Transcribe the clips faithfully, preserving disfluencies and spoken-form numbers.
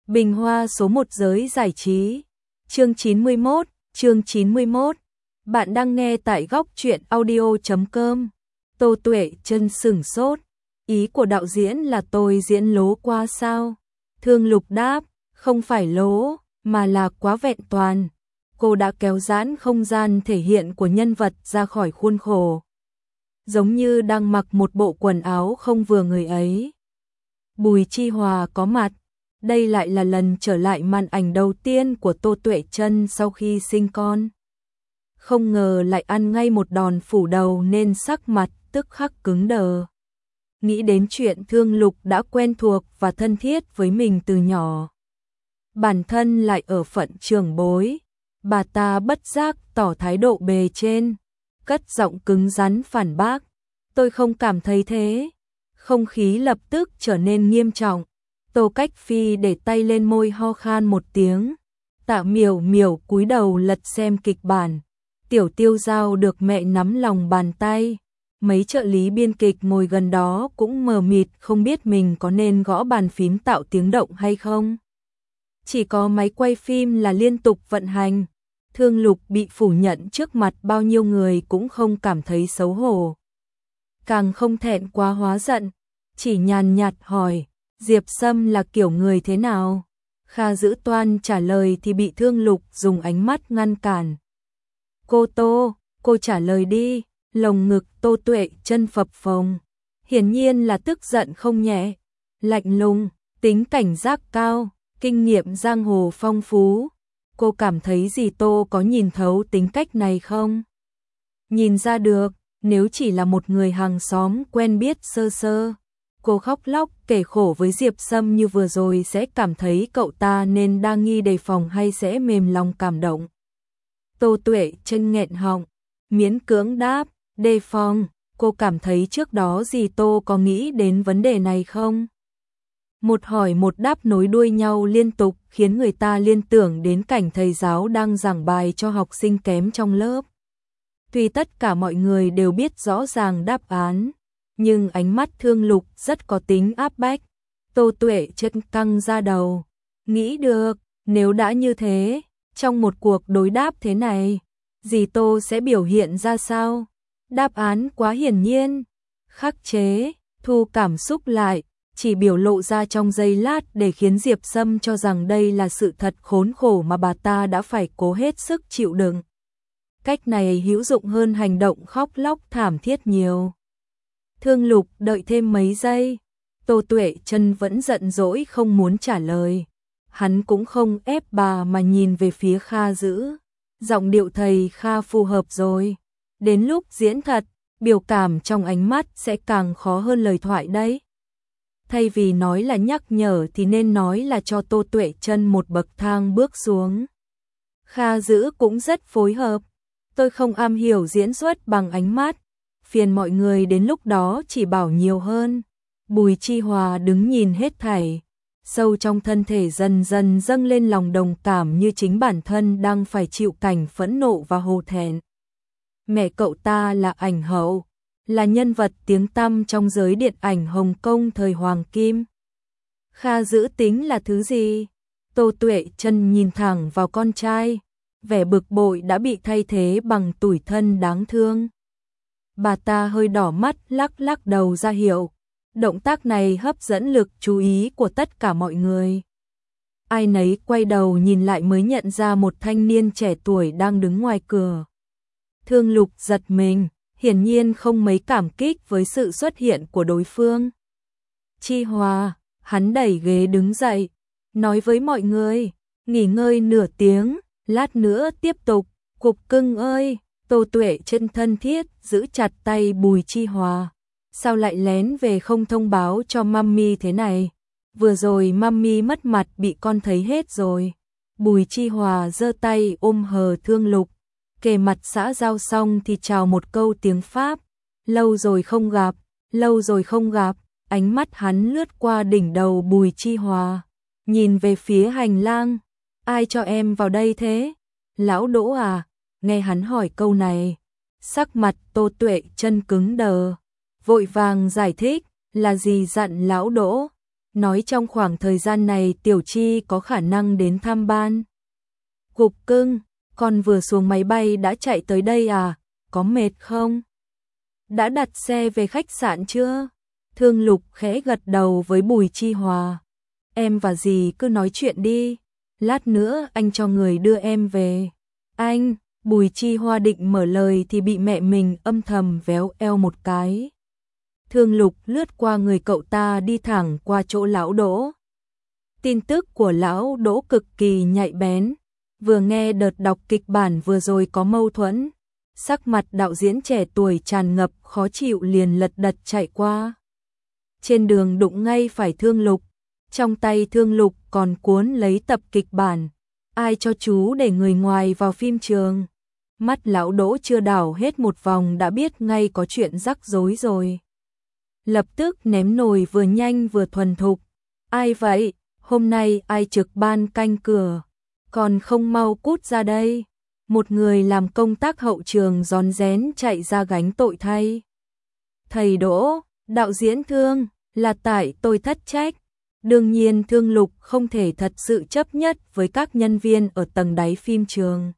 Bình hoa số một giới giải trí. Chương chín mươi mốt, chương chín mươi mốt. Bạn đang nghe tại góc truyện audio chấm com. Tô Tuệ Chân sửng sốt. Ý của đạo diễn là tôi diễn lố qua sao? Thương Lục đáp, không phải lố, mà là quá vẹn toàn. Cô đã kéo giãn không gian thể hiện của nhân vật ra khỏi khuôn khổ. Giống như đang mặc một bộ quần áo không vừa người ấy. Bùi Chi Hòa có mặt. Đây lại là lần trở lại màn ảnh đầu tiên của Tô Tuệ Chân sau khi sinh con. Không ngờ lại ăn ngay một đòn phủ đầu nên sắc mặt tức khắc cứng đờ. Nghĩ đến chuyện Thương Lục đã quen thuộc và thân thiết với mình từ nhỏ. Bản thân lại ở phận trưởng bối. Bà ta bất giác tỏ thái độ bề trên, cất giọng cứng rắn phản bác. Tôi không cảm thấy thế. Không khí lập tức trở nên nghiêm trọng. Tô Cách Phi để tay lên môi ho khan một tiếng. Tạ Miểu Miểu cúi đầu lật xem kịch bản. Tiểu Tiêu Giao được mẹ nắm lòng bàn tay. Mấy trợ lý biên kịch ngồi gần đó cũng mờ mịt không biết mình có nên gõ bàn phím tạo tiếng động hay không. Chỉ có máy quay phim là liên tục vận hành. Thương Lục bị phủ nhận trước mặt bao nhiêu người cũng không cảm thấy xấu hổ. Càng không thẹn quá hóa giận, chỉ nhàn nhạt hỏi, Diệp Sâm là kiểu người thế nào? Kha Dữ Toan trả lời thì bị Thương Lục dùng ánh mắt ngăn cản. Cô Tô, cô trả lời đi. Lồng ngực Tô Tuệ Chân phập phồng, hiển nhiên là tức giận không nhẹ. Lạnh lùng, tính cảnh giác cao, kinh nghiệm giang hồ phong phú. Cô cảm thấy dì Tô có nhìn thấu tính cách này không? Nhìn ra được, nếu chỉ là một người hàng xóm quen biết sơ sơ, cô khóc lóc kể khổ với Diệp Sâm như vừa rồi sẽ cảm thấy cậu ta nên đa nghi đề phòng hay sẽ mềm lòng cảm động. Tô Tuệ Chân nghẹn họng, miễn cưỡng đáp, đề phòng. Cô cảm thấy trước đó dì Tô có nghĩ đến vấn đề này không? Một hỏi một đáp nối đuôi nhau liên tục khiến người ta liên tưởng đến cảnh thầy giáo đang giảng bài cho học sinh kém trong lớp. Tuy tất cả mọi người đều biết rõ ràng đáp án, nhưng ánh mắt Thương Lục rất có tính áp bách. Tô Tuệ Chân căng ra đầu, nghĩ được, nếu đã như thế, trong một cuộc đối đáp thế này, dì Tô sẽ biểu hiện ra sao? Đáp án quá hiển nhiên, khắc chế, thu cảm xúc lại, chỉ biểu lộ ra trong giây lát để khiến Diệp Sâm cho rằng đây là sự thật khốn khổ mà bà ta đã phải cố hết sức chịu đựng. Cách này hữu dụng hơn hành động khóc lóc thảm thiết nhiều. Thương Lục đợi thêm mấy giây, Tô Tuệ Chân vẫn giận dỗi không muốn trả lời. Hắn cũng không ép bà mà nhìn về phía Kha Dữ. Giọng điệu thầy Kha phù hợp rồi. Đến lúc diễn thật, biểu cảm trong ánh mắt sẽ càng khó hơn lời thoại đấy. Thay vì nói là nhắc nhở thì nên nói là cho Tô Tuệ Chân một bậc thang bước xuống. Kha Dữ cũng rất phối hợp. Tôi không am hiểu diễn xuất bằng ánh mắt. Phiền mọi người đến lúc đó chỉ bảo nhiều hơn. Bùi Chi Hòa đứng nhìn hết thảy. Sâu trong thân thể dần dần dâng lên lòng đồng cảm như chính bản thân đang phải chịu cảnh phẫn nộ và hổ thẹn. Mẹ cậu ta là ảnh hậu, là nhân vật tiếng tăm trong giới điện ảnh Hồng Kông thời Hoàng Kim. Kha Dữ tính là thứ gì? Tô Tuệ Chân nhìn thẳng vào con trai, vẻ bực bội đã bị thay thế bằng tủi thân đáng thương. Bà ta hơi đỏ mắt lắc lắc đầu ra hiệu. Động tác này hấp dẫn lực chú ý của tất cả mọi người. Ai nấy quay đầu nhìn lại mới nhận ra một thanh niên trẻ tuổi đang đứng ngoài cửa. Thương Lục giật mình, hiển nhiên không mấy cảm kích với sự xuất hiện của đối phương. Chi Hòa, hắn đẩy ghế đứng dậy, nói với mọi người, nghỉ ngơi nửa tiếng, lát nữa tiếp tục. Cục cưng ơi, Tô Tuệ Chân thân thiết giữ chặt tay Bùi Chi Hòa. Sao lại lén về không thông báo cho mami thế này? Vừa rồi mami mất mặt bị con thấy hết rồi. Bùi Chi Hòa giơ tay ôm hờ Thương Lục. Kề mặt xã giao xong thì chào một câu tiếng Pháp. Lâu rồi không gặp, lâu rồi không gặp. Ánh mắt hắn lướt qua đỉnh đầu Bùi Chi Hòa, nhìn về phía hành lang. Ai cho em vào đây thế? Lão Đỗ à? Nghe hắn hỏi câu này, sắc mặt Tô Tuệ Chân cứng đờ. Vội vàng giải thích, là gì dặn lão Đỗ? nói trong khoảng thời gian này Tiểu Chi có khả năng đến thăm ban. Cục cưng, con vừa xuống máy bay đã chạy tới đây à, có mệt không? Đã đặt xe về khách sạn chưa? Thương Lục khẽ gật đầu với Bùi Chi Hòa. Em và dì cứ nói chuyện đi, lát nữa anh cho người đưa em về. Anh, Bùi Chi Hoa định mở lời thì bị mẹ mình âm thầm véo eo một cái. Thương Lục lướt qua người cậu ta đi thẳng qua chỗ lão Đỗ. Tin tức của lão Đỗ cực kỳ nhạy bén, vừa nghe đợt đọc kịch bản vừa rồi có mâu thuẫn, sắc mặt đạo diễn trẻ tuổi tràn ngập khó chịu liền lật đật chạy qua. Trên đường đụng ngay phải Thương Lục, trong tay Thương Lục còn cuốn lấy tập kịch bản. Ai cho chú để người ngoài vào phim trường? Mắt lão Đỗ chưa đảo hết một vòng đã biết ngay có chuyện rắc rối rồi. Lập tức ném nồi vừa nhanh vừa thuần thục. Ai vậy? Hôm nay ai trực ban canh cửa? Còn không mau cút ra đây. Một người làm công tác hậu trường rón rén chạy ra gánh tội thay. Thầy Đỗ, đạo diễn Thương, là tại tôi thất trách. Đương nhiên Thương Lục không thể thật sự chấp nhất với các nhân viên ở tầng đáy phim trường.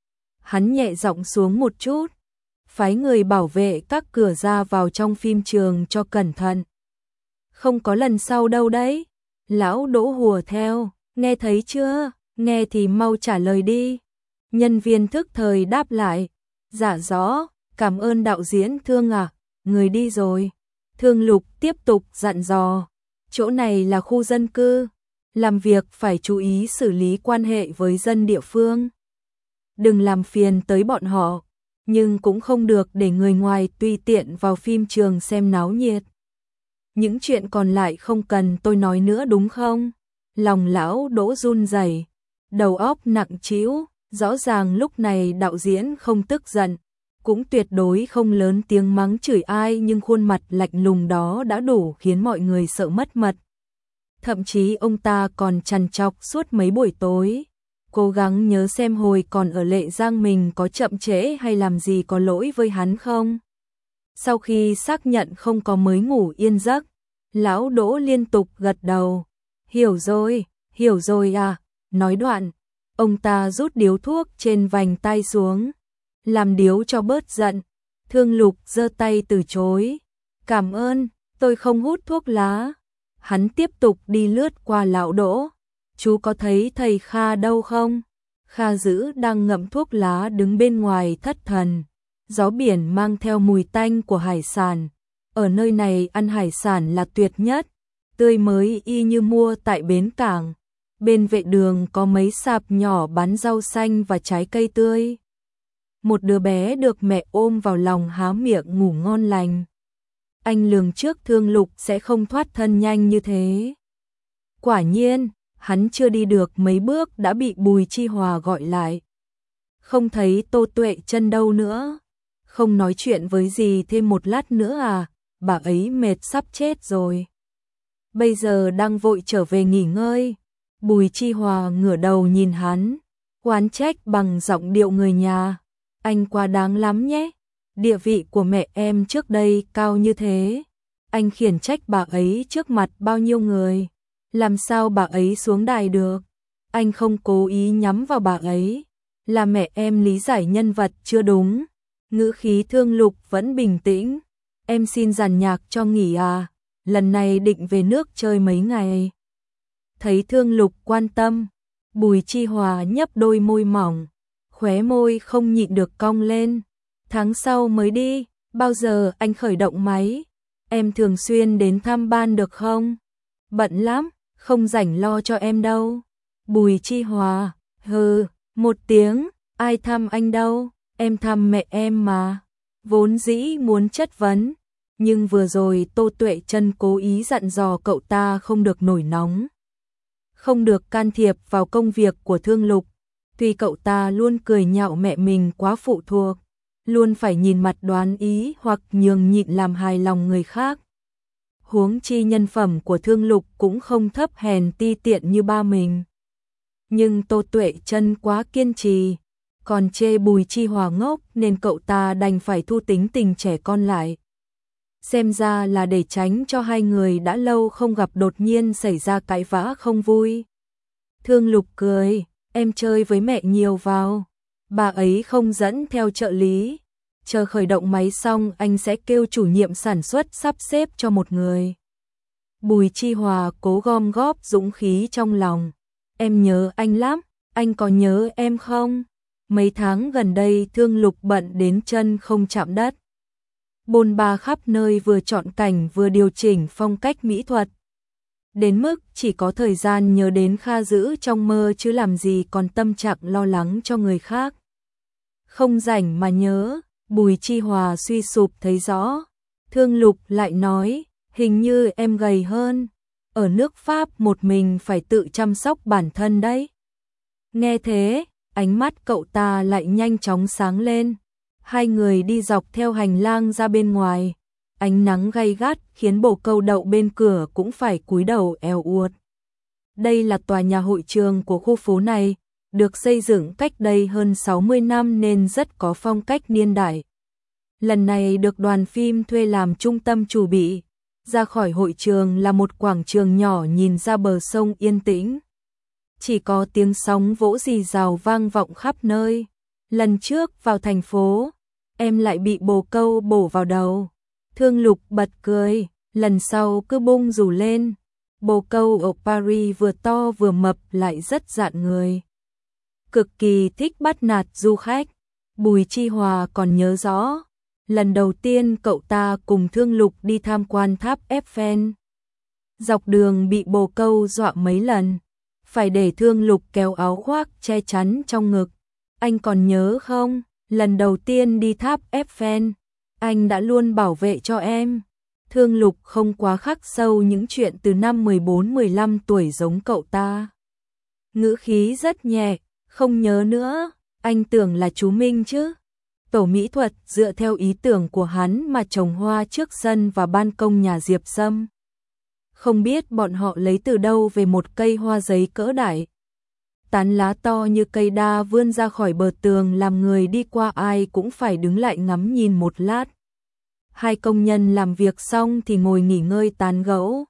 Hắn nhẹ giọng xuống một chút, phái người bảo vệ các cửa ra vào trong phim trường cho cẩn thận. Không có lần sau đâu đấy. Lão Đỗ hùa theo, nghe thấy chưa? Nghe thì mau trả lời đi. Nhân viên thức thời đáp lại, dạ rõ, cảm ơn đạo diễn Thương à, người đi rồi. Thương Lục tiếp tục dặn dò, chỗ này là khu dân cư, làm việc phải chú ý xử lý quan hệ với dân địa phương. Đừng làm phiền tới bọn họ, nhưng cũng không được để người ngoài tùy tiện vào phim trường xem náo nhiệt. Những chuyện còn lại không cần tôi nói nữa đúng không? Lòng lão Đỗ run rẩy, đầu óc nặng trĩu, rõ ràng lúc này đạo diễn không tức giận, cũng tuyệt đối không lớn tiếng mắng chửi ai, nhưng khuôn mặt lạnh lùng đó đã đủ khiến mọi người sợ mất mật. Thậm chí ông ta còn trằn trọc suốt mấy buổi tối, cố gắng nhớ xem hồi còn ở Lệ Giang mình có chậm trễ hay làm gì có lỗi với hắn không. Sau khi xác nhận không có mới ngủ yên giấc, lão Đỗ liên tục gật đầu. Hiểu rồi, hiểu rồi à. Nói đoạn, ông ta rút điếu thuốc trên vành tay xuống, làm điếu cho bớt giận. Thương Lục giơ tay từ chối. Cảm ơn, tôi không hút thuốc lá. Hắn tiếp tục đi lướt qua lão Đỗ. Chú có thấy thầy Kha đâu không? Kha Dữ đang ngậm thuốc lá đứng bên ngoài thất thần. Gió biển mang theo mùi tanh của hải sản. Ở nơi này ăn hải sản là tuyệt nhất, tươi mới y như mua tại bến cảng. Bên vệ đường có mấy sạp nhỏ bán rau xanh và trái cây tươi. Một đứa bé được mẹ ôm vào lòng há miệng ngủ ngon lành. Anh lường trước Thương Lục sẽ không thoát thân nhanh như thế. Quả nhiên, hắn chưa đi được mấy bước đã bị Bùi Chi Hòa gọi lại. Không thấy Tô Tuệ Chân đâu nữa? Không nói chuyện với dì thêm một lát nữa à? Bà ấy mệt sắp chết rồi. Bây giờ đang vội trở về nghỉ ngơi. Bùi Chi Hòa ngửa đầu nhìn hắn, oán trách bằng giọng điệu người nhà. Anh quá đáng lắm nhé. Địa vị của mẹ em trước đây cao như thế, anh khiển trách bà ấy trước mặt bao nhiêu người, làm sao bà ấy xuống đài được? Anh không cố ý nhắm vào bà ấy, là mẹ em lý giải nhân vật chưa đúng. Ngữ khí Thương Lục vẫn bình tĩnh. Em xin giàn nhạc cho nghỉ à, lần này định về nước chơi mấy ngày. Thấy Thương Lục quan tâm, Bùi Chi Hòa nhấp đôi môi mỏng, khóe môi không nhịn được cong lên. Tháng sau mới đi, bao giờ anh khởi động máy? Em thường xuyên đến thăm ban được không? Bận lắm, không rảnh lo cho em đâu. Bùi Chi Hòa, hừ, một tiếng, ai thăm anh đâu, em thăm mẹ em mà. Vốn dĩ muốn chất vấn, nhưng vừa rồi Tô Tuệ Chân cố ý dặn dò cậu ta không được nổi nóng, không được can thiệp vào công việc của Thương Lục. Tuy cậu ta luôn cười nhạo mẹ mình quá phụ thuộc, luôn phải nhìn mặt đoán ý hoặc nhường nhịn làm hài lòng người khác. Huống chi nhân phẩm của Thương Lục cũng không thấp hèn ti tiện như ba mình. Nhưng Tô Tuệ Chân quá kiên trì, còn chê Bùi Chi Hòa ngốc nên cậu ta đành phải thu tính tình trẻ con lại. Xem ra là để tránh cho hai người đã lâu không gặp đột nhiên xảy ra cãi vã không vui. Thương Lục cười, em chơi với mẹ nhiều vào. Bà ấy không dẫn theo trợ lý. Chờ khởi động máy xong anh sẽ kêu chủ nhiệm sản xuất sắp xếp cho một người. Bùi Chi Hòa cố gom góp dũng khí trong lòng. Em nhớ anh lắm, anh có nhớ em không? Mấy tháng gần đây Thương Lục bận đến chân không chạm đất. Bôn ba khắp nơi vừa chọn cảnh vừa điều chỉnh phong cách mỹ thuật. Đến mức chỉ có thời gian nhớ đến Kha Dữ trong mơ chứ làm gì còn tâm trạng lo lắng cho người khác. Không rảnh mà nhớ, Bùi Chi Hòa suy sụp thấy rõ. Thương Lục lại nói, hình như em gầy hơn. Ở nước Pháp một mình phải tự chăm sóc bản thân đấy. Nghe thế, ánh mắt cậu ta lại nhanh chóng sáng lên. Hai người đi dọc theo hành lang ra bên ngoài. Ánh nắng gay gắt khiến bồ câu đậu bên cửa cũng phải cúi đầu eo uột. Đây là tòa nhà hội trường của khu phố này, được xây dựng cách đây hơn sáu mươi năm nên rất có phong cách niên đại. Lần này được đoàn phim thuê làm trung tâm chủ bị. Ra khỏi hội trường là một quảng trường nhỏ nhìn ra bờ sông yên tĩnh. Chỉ có tiếng sóng vỗ rì rào vang vọng khắp nơi. Lần trước vào thành phố, em lại bị bồ câu bổ vào đầu. Thương Lục bật cười, lần sau cứ bung rủ lên. Bồ câu ở Paris vừa to vừa mập lại rất dạn người. Cực kỳ thích bắt nạt du khách. Bùi Chi Hòa còn nhớ rõ. Lần đầu tiên cậu ta cùng Thương Lục đi tham quan tháp Eiffel. Dọc đường bị bồ câu dọa mấy lần. Phải để Thương Lục kéo áo khoác che chắn trong ngực. Anh còn nhớ không? Lần đầu tiên đi tháp Eiffel, anh đã luôn bảo vệ cho em. Thương Lục không quá khắc sâu những chuyện từ năm mười bốn mười lăm tuổi giống cậu ta. Ngữ khí rất nhẹ, không nhớ nữa, anh tưởng là chú Minh chứ. Tổ mỹ thuật dựa theo ý tưởng của hắn mà trồng hoa trước sân và ban công nhà Diệp Sâm. Không biết bọn họ lấy từ đâu về một cây hoa giấy cỡ đại. Tán lá to như cây đa vươn ra khỏi bờ tường làm người đi qua ai cũng phải đứng lại ngắm nhìn một lát. Hai công nhân làm việc xong thì ngồi nghỉ ngơi tán gẫu.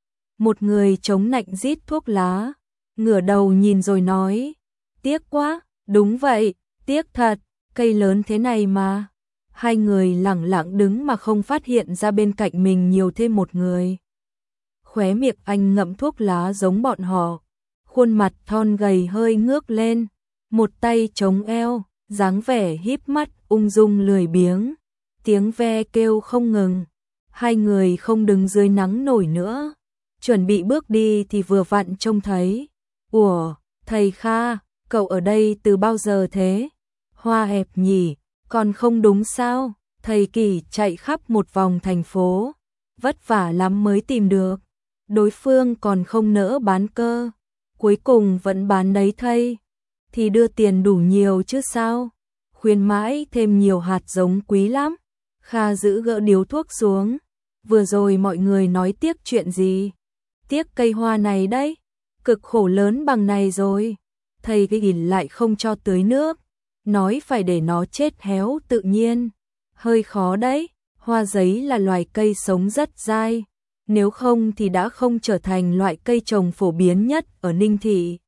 Một người chống nạnh rít thuốc lá, ngửa đầu nhìn rồi nói, tiếc quá, đúng vậy, tiếc thật, cây lớn thế này mà. Hai người lẳng lặng đứng mà không phát hiện ra bên cạnh mình nhiều thêm một người. Khóe miệng anh ngậm thuốc lá giống bọn họ. Khuôn mặt thon gầy hơi ngước lên, một tay chống eo, dáng vẻ híp mắt, ung dung lười biếng. Tiếng ve kêu không ngừng. Hai người không đứng dưới nắng nổi nữa. Chuẩn bị bước đi thì vừa vặn trông thấy. Ủa, thầy Kha, cậu ở đây từ bao giờ thế? Hoa hẹp nhỉ, còn không đúng sao? Thầy Kỳ chạy khắp một vòng thành phố. Vất vả lắm mới tìm được. Đối phương còn không nỡ bán cơ. Cuối cùng vẫn bán đấy thây. Thì đưa tiền đủ nhiều chứ sao? Khuyên mãi thêm nhiều hạt giống quý lắm. Kha giữ gỡ điếu thuốc xuống. Vừa rồi mọi người nói tiếc chuyện gì? Tiếc cây hoa này đấy. Cực khổ lớn bằng này rồi. Thầy Kỳ lại không cho tưới nước. Nói phải để nó chết héo tự nhiên. Hơi khó đấy. Hoa giấy là loài cây sống rất dai. Nếu không thì đã không trở thành loại cây trồng phổ biến nhất ở Ninh Thị.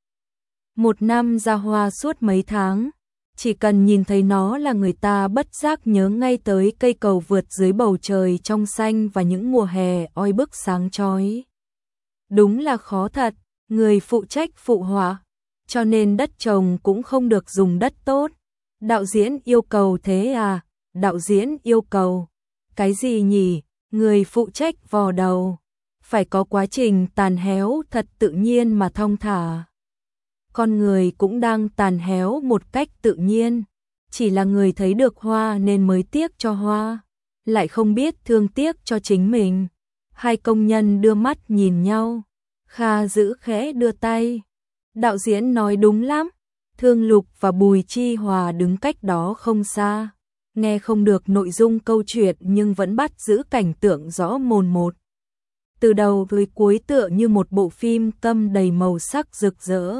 Một năm ra hoa suốt mấy tháng, chỉ cần nhìn thấy nó là người ta bất giác nhớ ngay tới cây cầu vượt dưới bầu trời trong xanh và những mùa hè oi bức sáng chói. Đúng là khó thật, người phụ trách phụ họa, cho nên đất trồng cũng không được dùng đất tốt. Đạo diễn yêu cầu thế à? Đạo diễn yêu cầu. Cái gì nhỉ? Người phụ trách vò đầu. Phải có quá trình tàn héo thật tự nhiên mà thong thả. Con người cũng đang tàn héo một cách tự nhiên. Chỉ là người thấy được hoa nên mới tiếc cho hoa. Lại không biết thương tiếc cho chính mình. Hai công nhân đưa mắt nhìn nhau. Kha giữ khẽ đưa tay. Đạo diễn nói đúng lắm. Thương Lục và Bùi Chi Hòa đứng cách đó không xa. Nghe không được nội dung câu chuyện nhưng vẫn bắt giữ cảnh tượng rõ mồn một. Từ đầu tới cuối tựa như một bộ phim câm đầy màu sắc rực rỡ.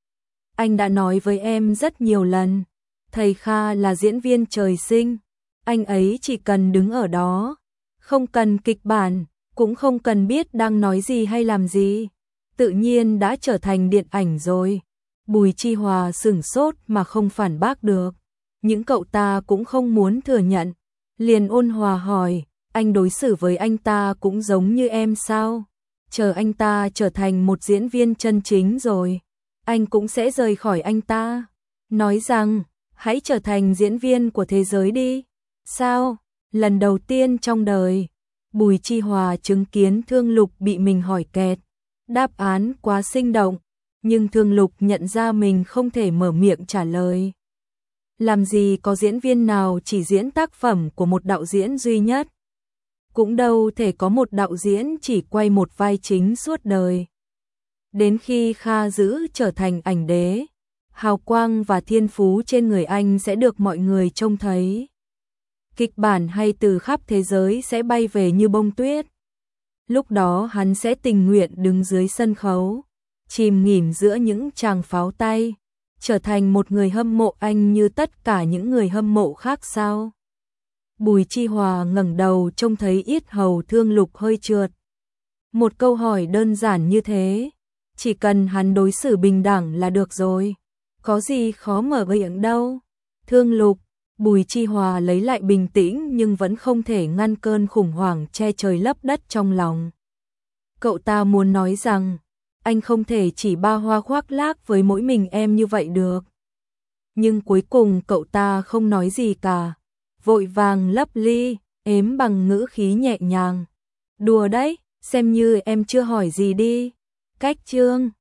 Anh đã nói với em rất nhiều lần, thầy Kha là diễn viên trời sinh, anh ấy chỉ cần đứng ở đó, Không cần kịch bản, cũng không cần biết đang nói gì hay làm gì. Tự nhiên đã trở thành điện ảnh rồi. Bùi Chi Hòa sửng sốt mà không phản bác được. Những cậu ta cũng không muốn thừa nhận. Liền ôn hòa hỏi, anh đối xử với anh ta cũng giống như em sao? Chờ anh ta trở thành một diễn viên chân chính rồi, anh cũng sẽ rời khỏi anh ta. Nói rằng, hãy trở thành diễn viên của thế giới đi. Sao? Lần đầu tiên trong đời, Bùi Chi Hòa chứng kiến Thương Lục bị mình hỏi kẹt. Đáp án quá sinh động, nhưng Thương Lục nhận ra mình không thể mở miệng trả lời. Làm gì có diễn viên nào chỉ diễn tác phẩm của một đạo diễn duy nhất. Cũng đâu thể có một đạo diễn chỉ quay một vai chính suốt đời. Đến khi Kha Dữ trở thành ảnh đế, hào quang và thiên phú trên người anh sẽ được mọi người trông thấy. Kịch bản hay từ khắp thế giới sẽ bay về như bông tuyết. Lúc đó hắn sẽ tình nguyện đứng dưới sân khấu, chìm nghỉm giữa những tràng pháo tay, trở thành một người hâm mộ anh như tất cả những người hâm mộ khác sao? Bùi Chi Hòa ngẩng đầu trông thấy yết hầu Thương Lục hơi trượt. Một câu hỏi đơn giản như thế, chỉ cần hắn đối xử bình đẳng là được rồi, có gì khó mở miệng đâu. Thương Lục, Bùi Chi Hòa lấy lại bình tĩnh nhưng vẫn không thể ngăn cơn khủng hoảng che trời lấp đất trong lòng. Cậu ta muốn nói rằng, anh không thể chỉ ba hoa khoác lác với mỗi mình em như vậy được. Nhưng cuối cùng cậu ta không nói gì cả, vội vàng lấp ly, ếm bằng ngữ khí nhẹ nhàng. Đùa đấy, xem như em chưa hỏi gì đi. Cách chương